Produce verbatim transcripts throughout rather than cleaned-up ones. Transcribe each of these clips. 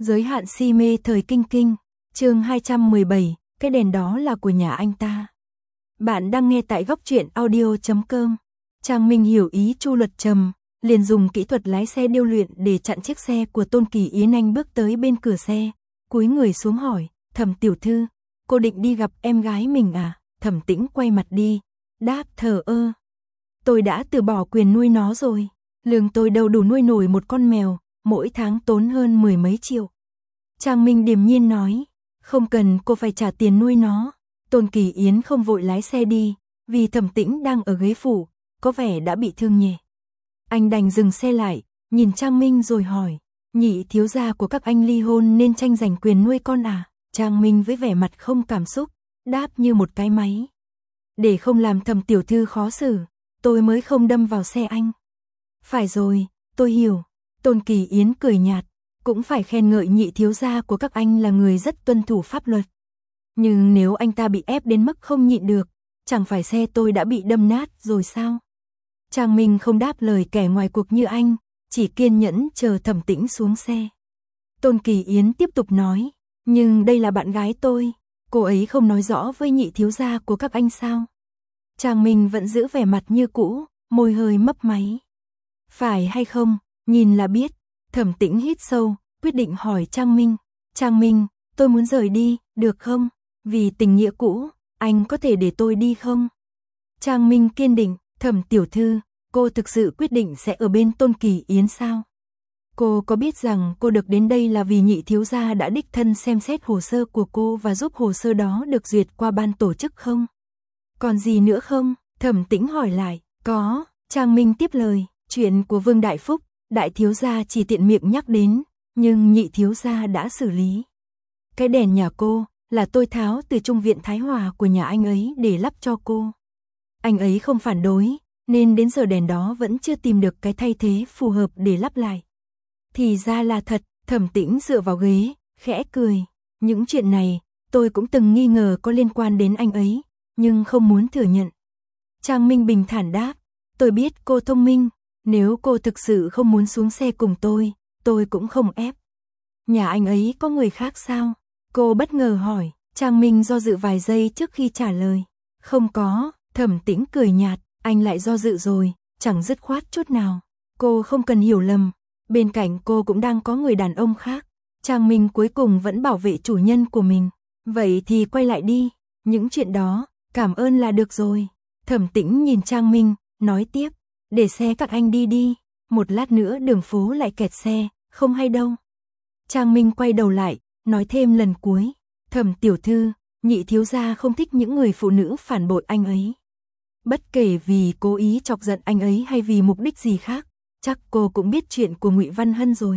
Giới hạn si mê thời kinh kinh, chương hai trăm mười bảy, cái đèn đó là của nhà anh ta. Bạn đang nghe tại góc truyện audio chấm com. Trang Minh hiểu ý Chu Luật Trầm, liền dùng kỹ thuật lái xe điêu luyện để chặn chiếc xe của Tôn Kỳ Yến. Anh bước tới bên cửa xe, cúi người xuống hỏi, Thẩm tiểu thư, cô định đi gặp em gái mình à? Thẩm Tĩnh quay mặt đi, đáp thờ ơ. Tôi đã từ bỏ quyền nuôi nó rồi, lương tôi đâu đủ nuôi nổi một con mèo, mỗi tháng tốn hơn mười mấy triệu. Trang Minh điềm nhiên nói, không cần cô phải trả tiền nuôi nó. Tôn Kỳ Yến không vội lái xe đi, vì Thẩm Tĩnh đang ở ghế phụ, có vẻ đã bị thương nhẹ. Anh đành dừng xe lại, nhìn Trang Minh rồi hỏi, nhị thiếu gia của các anh ly hôn nên tranh giành quyền nuôi con à? Trang Minh với vẻ mặt không cảm xúc, đáp như một cái máy. Để không làm Thẩm tiểu thư khó xử, tôi mới không đâm vào xe anh. Phải rồi, tôi hiểu. Tôn Kỳ Yến cười nhạt, cũng phải khen ngợi nhị thiếu gia của các anh là người rất tuân thủ pháp luật. Nhưng nếu anh ta bị ép đến mức không nhịn được, chẳng phải xe tôi đã bị đâm nát rồi sao? Trang Minh không đáp lời kẻ ngoài cuộc như anh, chỉ kiên nhẫn chờ Thẩm Tĩnh xuống xe. Tôn Kỳ Yến tiếp tục nói, nhưng đây là bạn gái tôi, cô ấy không nói rõ với nhị thiếu gia của các anh sao? Trang Minh vẫn giữ vẻ mặt như cũ, môi hơi mấp máy. Phải hay không, nhìn là biết. Thẩm Tĩnh hít sâu, quyết định hỏi Trang Minh. Trang Minh, tôi muốn rời đi, được không? Vì tình nghĩa cũ, anh có thể để tôi đi không? Trang Minh kiên định, Thẩm tiểu thư, cô thực sự quyết định sẽ ở bên Tôn Kỳ Yến sao? Cô có biết rằng cô được đến đây là vì nhị thiếu gia đã đích thân xem xét hồ sơ của cô và giúp hồ sơ đó được duyệt qua ban tổ chức không? Còn gì nữa không? Thẩm Tĩnh hỏi lại. Có, Trang Minh tiếp lời, chuyện của Vương Đại Phúc, đại thiếu gia chỉ tiện miệng nhắc đến, nhưng nhị thiếu gia đã xử lý. Cái đèn nhà cô là tôi tháo từ Trung viện Thái Hòa của nhà anh ấy để lắp cho cô. Anh ấy không phản đối, nên đến giờ đèn đó vẫn chưa tìm được cái thay thế phù hợp để lắp lại. Thì ra là thật. Thẩm Tĩnh dựa vào ghế, khẽ cười. Những chuyện này, tôi cũng từng nghi ngờ có liên quan đến anh ấy, nhưng không muốn thừa nhận. Trang Minh bình thản đáp, tôi biết cô thông minh, nếu cô thực sự không muốn xuống xe cùng tôi, tôi cũng không ép. Nhà anh ấy có người khác sao? Cô bất ngờ hỏi. Trang Minh do dự vài giây trước khi trả lời. Không có. Thẩm Tĩnh cười nhạt, anh lại do dự rồi, chẳng dứt khoát chút nào. Cô không cần hiểu lầm, bên cạnh cô cũng đang có người đàn ông khác. Trang Minh cuối cùng vẫn bảo vệ chủ nhân của mình. Vậy thì quay lại đi, những chuyện đó, cảm ơn là được rồi. Thẩm Tĩnh nhìn Trang Minh, nói tiếp, để xe các anh đi đi, một lát nữa đường phố lại kẹt xe, không hay đâu. Trang Minh quay đầu lại, nói thêm lần cuối, Thẩm tiểu thư, nhị thiếu gia không thích những người phụ nữ phản bội anh ấy. Bất kể vì cố ý chọc giận anh ấy hay vì mục đích gì khác, chắc cô cũng biết chuyện của Ngụy Văn Hân rồi.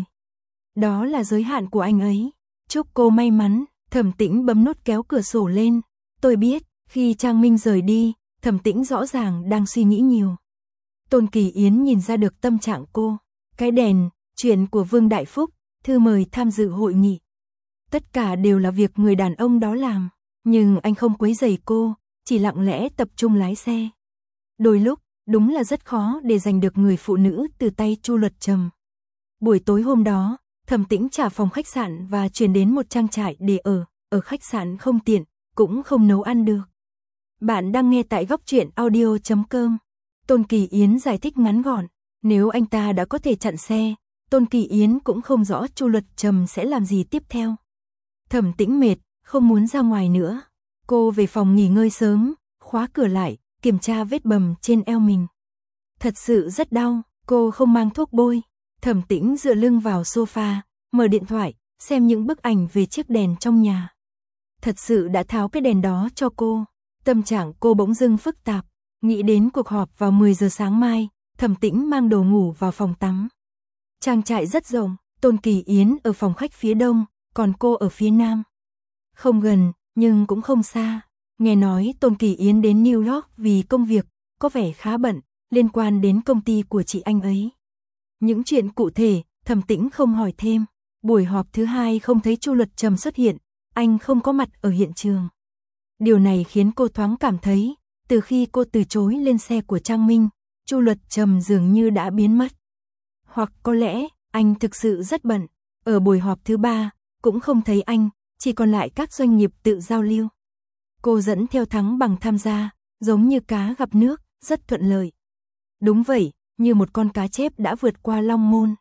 Đó là giới hạn của anh ấy. Chúc cô may mắn. Thẩm Tĩnh bấm nút kéo cửa sổ lên. Tôi biết, khi Trang Minh rời đi, Thẩm Tĩnh rõ ràng đang suy nghĩ nhiều. Tôn Kỳ Yến nhìn ra được tâm trạng cô. Cái đèn, chuyện của Vương Đại Phúc, thư mời tham dự hội nghị. Tất cả đều là việc người đàn ông đó làm. Nhưng anh không quấy rầy cô, chỉ lặng lẽ tập trung lái xe. Đôi lúc, đúng là rất khó để giành được người phụ nữ từ tay Chu Luật Trầm. Buổi tối hôm đó, Thẩm Tĩnh trả phòng khách sạn và chuyển đến một trang trại để ở. Ở khách sạn không tiện, cũng không nấu ăn được. Bạn đang nghe tại góc truyện audio chấm com. Tôn Kỳ Yến giải thích ngắn gọn. Nếu anh ta đã có thể chặn xe, Tôn Kỳ Yến cũng không rõ Chu Luật Trầm sẽ làm gì tiếp theo. Thẩm Tĩnh mệt, không muốn ra ngoài nữa. Cô về phòng nghỉ ngơi sớm, khóa cửa lại, kiểm tra vết bầm trên eo mình. Thật sự rất đau, cô không mang thuốc bôi. Thẩm Tĩnh dựa lưng vào sofa, mở điện thoại, xem những bức ảnh về chiếc đèn trong nhà. Thật sự đã tháo cái đèn đó cho cô. Tâm trạng cô bỗng dưng phức tạp, nghĩ đến cuộc họp vào mười giờ sáng mai. Thẩm Tĩnh mang đồ ngủ vào phòng tắm. Trang trại rất rộng, Tôn Kỳ Yến ở phòng khách phía đông, còn cô ở phía nam. Không gần, nhưng cũng không xa. Nghe nói Tôn Kỳ Yến đến New York vì công việc, có vẻ khá bận, liên quan đến công ty của chị anh ấy. Những chuyện cụ thể, Thẩm Tĩnh không hỏi thêm. Buổi họp thứ hai không thấy Chu Luật Trầm xuất hiện, anh không có mặt ở hiện trường. Điều này khiến cô thoáng cảm thấy, từ khi cô từ chối lên xe của Trang Minh, Chu Luật Trầm dường như đã biến mất. Hoặc có lẽ, anh thực sự rất bận. Ở buổi họp thứ ba, cũng không thấy anh, chỉ còn lại các doanh nghiệp tự giao lưu. Cô dẫn theo Thắng Bằng tham gia, giống như cá gặp nước, rất thuận lợi. Đúng vậy, như một con cá chép đã vượt qua long môn.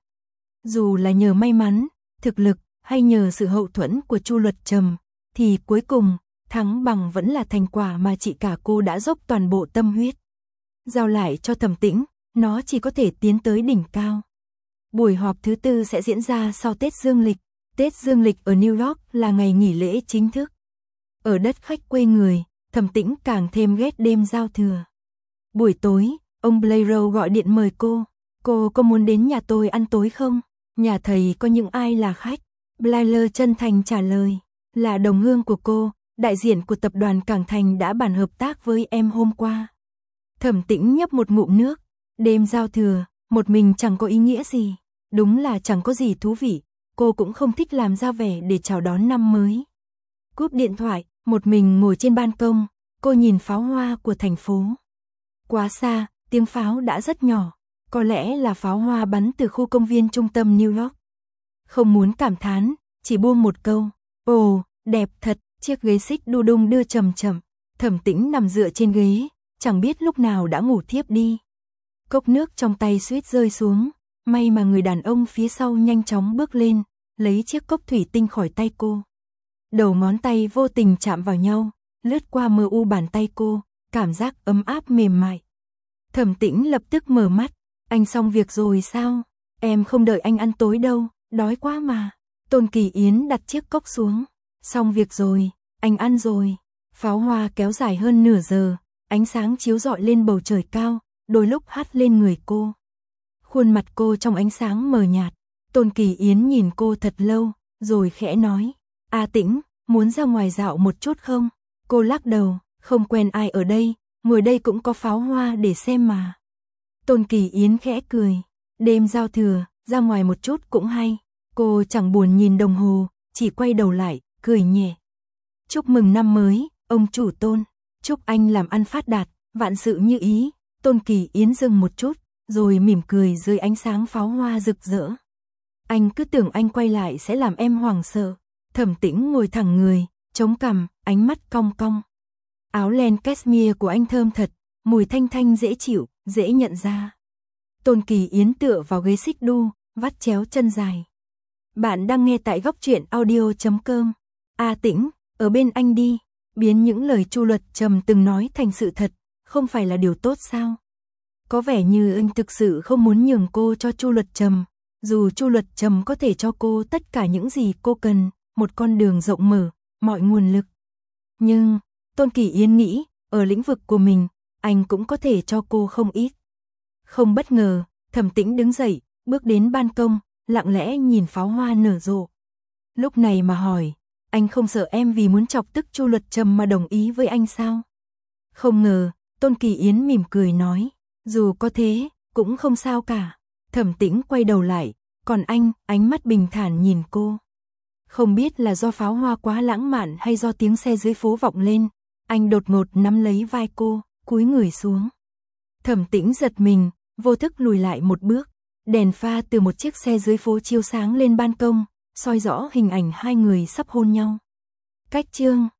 Dù là nhờ may mắn, thực lực, hay nhờ sự hậu thuẫn của Chu Luật Trầm, thì cuối cùng, Thắng Bằng vẫn là thành quả mà chị cả cô đã dốc toàn bộ tâm huyết. Giao lại cho Thẩm Tĩnh, nó chỉ có thể tiến tới đỉnh cao. Buổi họp thứ tư sẽ diễn ra sau Tết Dương lịch. Tết Dương lịch ở New York là ngày nghỉ lễ chính thức. Ở đất khách quê người, Thẩm Tĩnh càng thêm ghét đêm giao thừa. Buổi tối, ông Blairo gọi điện mời cô. Cô có muốn đến nhà tôi ăn tối không? Nhà thầy có những ai là khách? Blairo chân thành trả lời. Là đồng hương của cô, đại diện của tập đoàn Cảng Thành đã bàn hợp tác với em hôm qua. Thẩm Tĩnh nhấp một ngụm nước. Đêm giao thừa, một mình chẳng có ý nghĩa gì. Đúng là chẳng có gì thú vị. Cô cũng không thích làm ra vẻ để chào đón năm mới. Cúp điện thoại, một mình ngồi trên ban công, cô nhìn pháo hoa của thành phố. Quá xa, tiếng pháo đã rất nhỏ. Có lẽ là pháo hoa bắn từ khu công viên trung tâm New York. Không muốn cảm thán, chỉ buông một câu. Ồ, đẹp thật, chiếc ghế xích đu đung đưa chậm chậm. Thẩm Tĩnh nằm dựa trên ghế, chẳng biết lúc nào đã ngủ thiếp đi. Cốc nước trong tay suýt rơi xuống. May mà người đàn ông phía sau nhanh chóng bước lên, lấy chiếc cốc thủy tinh khỏi tay cô. Đầu ngón tay vô tình chạm vào nhau, lướt qua mờ u bàn tay cô, cảm giác ấm áp mềm mại. Thẩm Tĩnh lập tức mở mắt. Anh xong việc rồi sao? Em không đợi anh ăn tối đâu, đói quá mà. Tôn Kỳ Yến đặt chiếc cốc xuống. Xong việc rồi, anh ăn rồi. Pháo hoa kéo dài hơn nửa giờ, ánh sáng chiếu rọi lên bầu trời cao, đôi lúc hắt lên người cô. Khuôn mặt cô trong ánh sáng mờ nhạt. Tôn Kỳ Yến nhìn cô thật lâu, rồi khẽ nói. A Tĩnh, muốn ra ngoài dạo một chút không? Cô lắc đầu, không quen ai ở đây, ngồi đây cũng có pháo hoa để xem mà. Tôn Kỳ Yến khẽ cười. Đêm giao thừa, ra ngoài một chút cũng hay. Cô chẳng buồn nhìn đồng hồ, chỉ quay đầu lại, cười nhẹ. Chúc mừng năm mới, ông chủ Tôn. Chúc anh làm ăn phát đạt, vạn sự như ý. Tôn Kỳ Yến dừng một chút, rồi mỉm cười dưới ánh sáng pháo hoa rực rỡ. Anh cứ tưởng anh quay lại sẽ làm em hoảng sợ. Thẩm Tĩnh ngồi thẳng người, chống cằm, ánh mắt cong cong. Áo len cashmere của anh thơm thật, mùi thanh thanh dễ chịu, dễ nhận ra. Tôn Kỳ Yến tựa vào ghế xích đu, vắt chéo chân dài. Bạn đang nghe tại góc truyện audio chấm com. A Tĩnh, ở bên anh đi. Biến những lời Chu Luật Trầm từng nói thành sự thật, không phải là điều tốt sao? Có vẻ như anh thực sự không muốn nhường cô cho Chu Luật Trầm, dù Chu Luật Trầm có thể cho cô tất cả những gì cô cần, một con đường rộng mở, mọi nguồn lực. Nhưng, Tôn Kỳ Yến nghĩ, ở lĩnh vực của mình, anh cũng có thể cho cô không ít. Không bất ngờ, Thẩm Tĩnh đứng dậy, bước đến ban công, lặng lẽ nhìn pháo hoa nở rộ. Lúc này mà hỏi, anh không sợ em vì muốn chọc tức Chu Luật Trầm mà đồng ý với anh sao? Không ngờ, Tôn Kỳ Yến mỉm cười nói, dù có thế, cũng không sao cả. Thẩm Tĩnh quay đầu lại, còn anh, ánh mắt bình thản nhìn cô. Không biết là do pháo hoa quá lãng mạn hay do tiếng xe dưới phố vọng lên, anh đột ngột nắm lấy vai cô, cúi người xuống. Thẩm Tĩnh giật mình, vô thức lùi lại một bước, đèn pha từ một chiếc xe dưới phố chiếu sáng lên ban công, soi rõ hình ảnh hai người sắp hôn nhau. Cách chương